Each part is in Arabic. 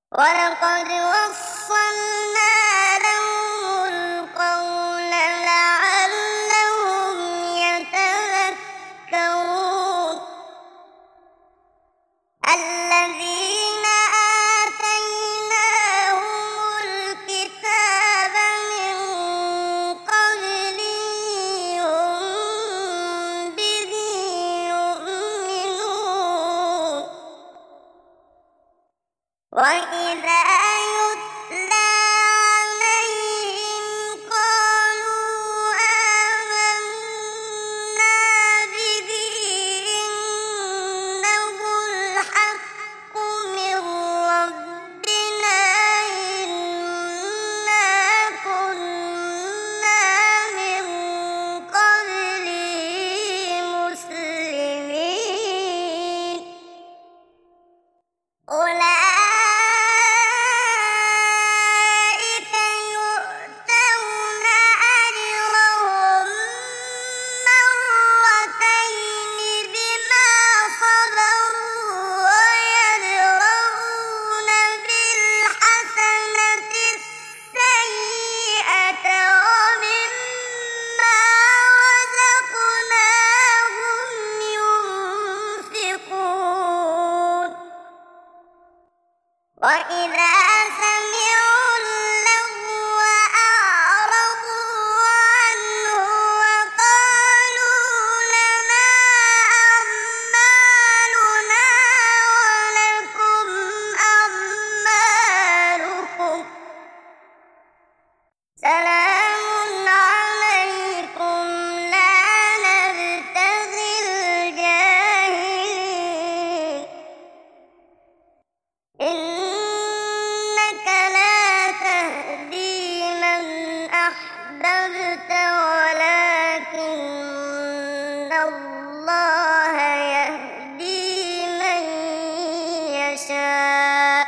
ولقد وصلنا لهم القول لعلهم يتذكرون الذين آتيناهم الكتاب من قبله هم به يؤمنون وإذا يتلى عليهم قالوا آمنا به إنه الحق من ربنا إنا كنا من قبله مسلمين أولئك يؤتون أجرهم مرتين بما صبروا ويدرؤون بالحسنة السيئة ومما رزقناهم ينفقون وإذا سمعوا اللغو أعرضوا عنه وقالوا لنا أعمالنا ولكم أعمالكم سلام عليكم لا نبتغي الجاهلين إنك لا تهدي من أحببت ولكن الله يهدي من يشاء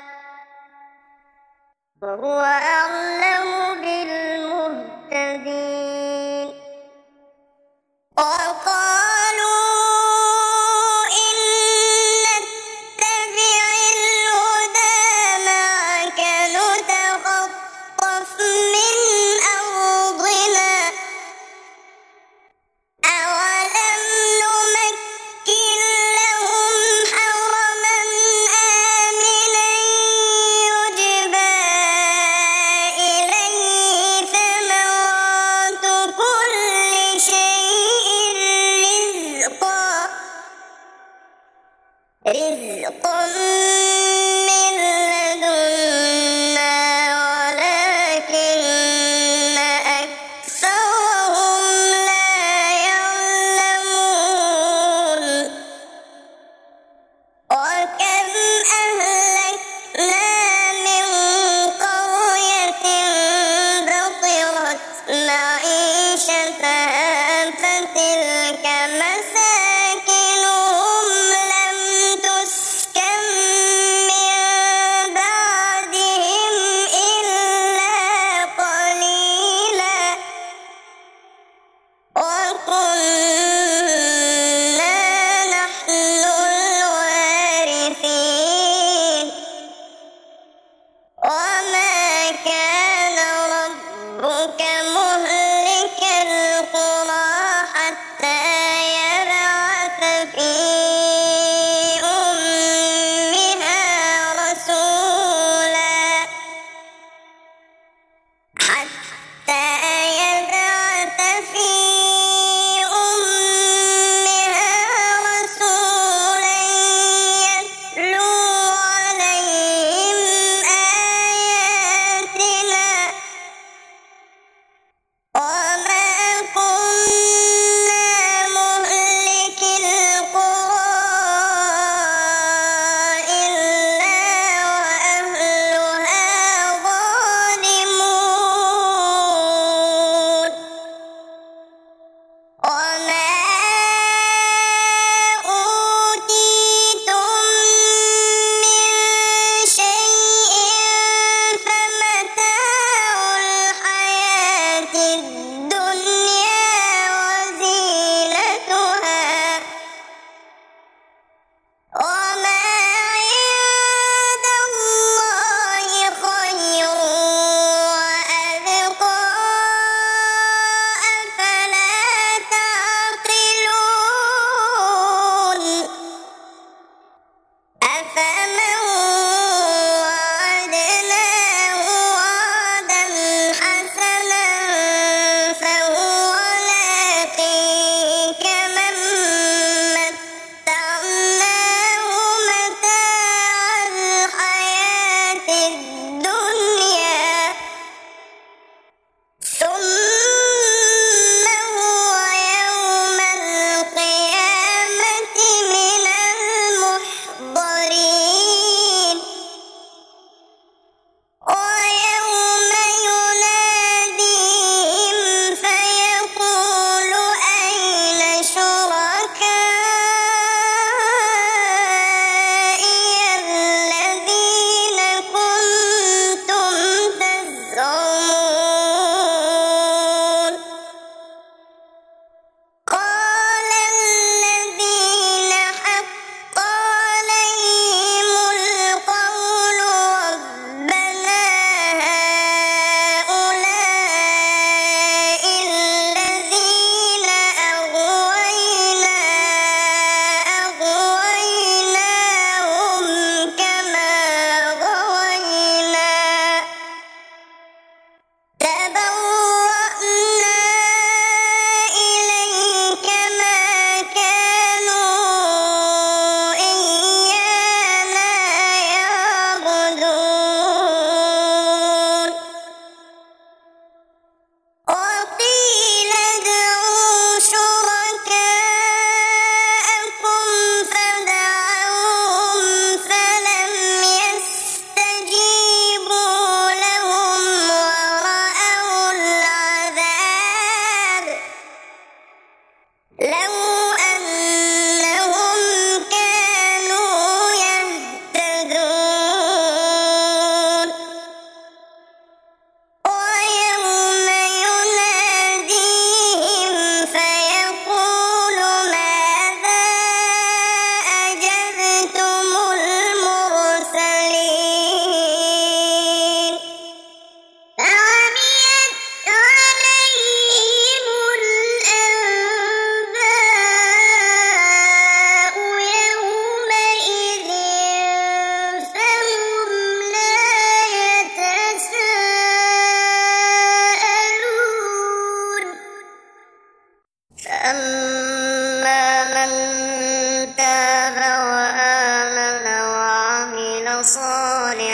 وهو أعلم بالمهتدين وقالوا إن نتبع الهدى معك نتخطف من أرضنا أولم نمكن لهم حرما آمنا يجبى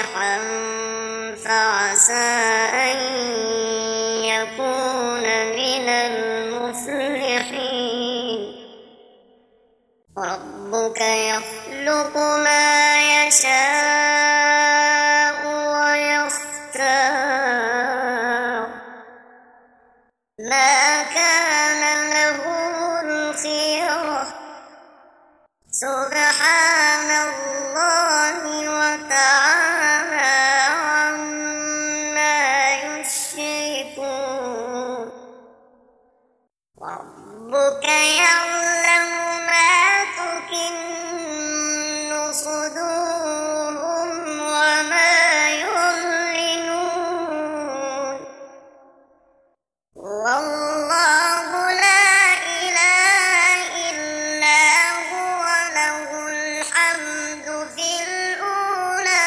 صالحا فعسى أن يكون من المفلحين. ربك يخلق ما يشاء ويختار ما كان لهم الخيرة سبحان الله وتعالى عما يشركون. ربك يعلم ما تكن صدورهم وما يعلنون. والله لا إله إلا هو له الحمد في الأولى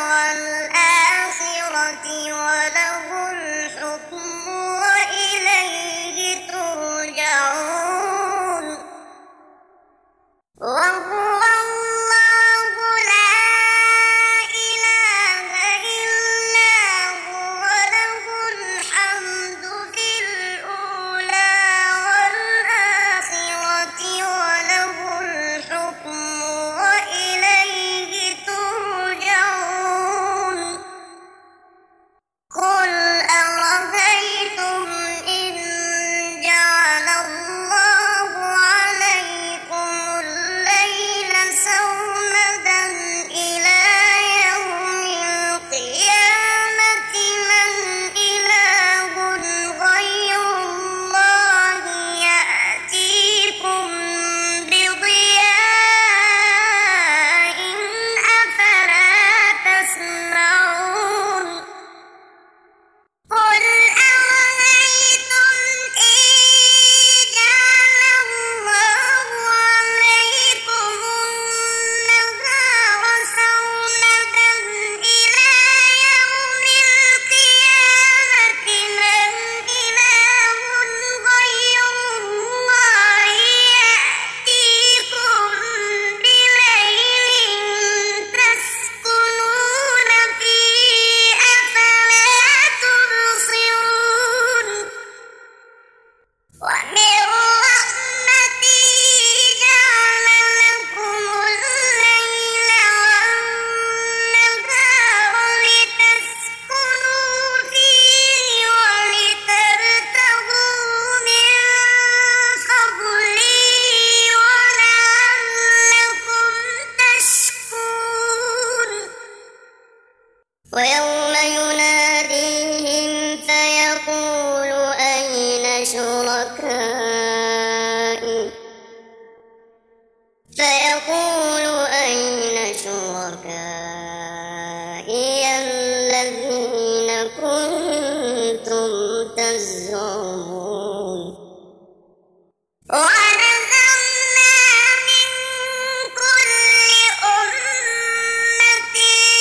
والآخرة وله الحكم وإليه ترجعون. وهو الله لا إله إلا هو له الحمد في الأولى والآخرة وله الحكم وإليه ترجعون. قل أرأيتم إن جعل الله عليكم الليل سرمدا إلى يوم القيامة من إله غير الله يأتيكم بضياء أفلا تسمعون. قل أرأيتم إن جعل الله عليكم النهار سرمدا إلى يوم القيامة من إله غير الله يأتيكم بليل تسكنون فيه أفلا تبصرون. ومن رحمته جعل لكم الليل والنهار لتسكنوا فيه ولتبتغوا من فضله ولعلكم تشكرون. ويوم يناديهم فيقول أين شركائي الذين كنتم تزعمون. ونزعنا من كل أمة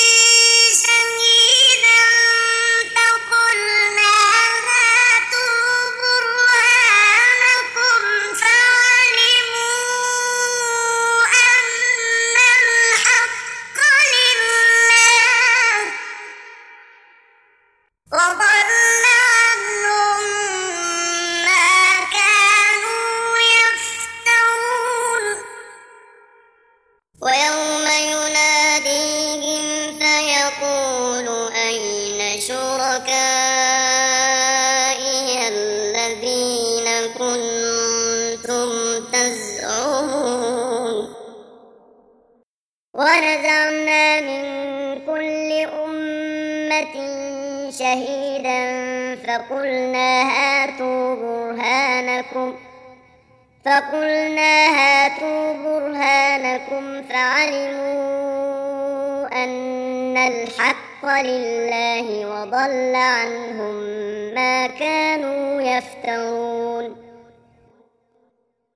شهيدا فقلنا هاتوا برهانكم فعلموا أن الحق لله وضل عنهم ما كانوا يفترون. ويوم يناديهم فيقول أين شركائي الذين كنتم تزعمون. ونزعنا من كل أمة شهيدا فقلنا هاتوا برهانكم فعلموا أن الحق لله وضل عنهم ما كانوا يفترون.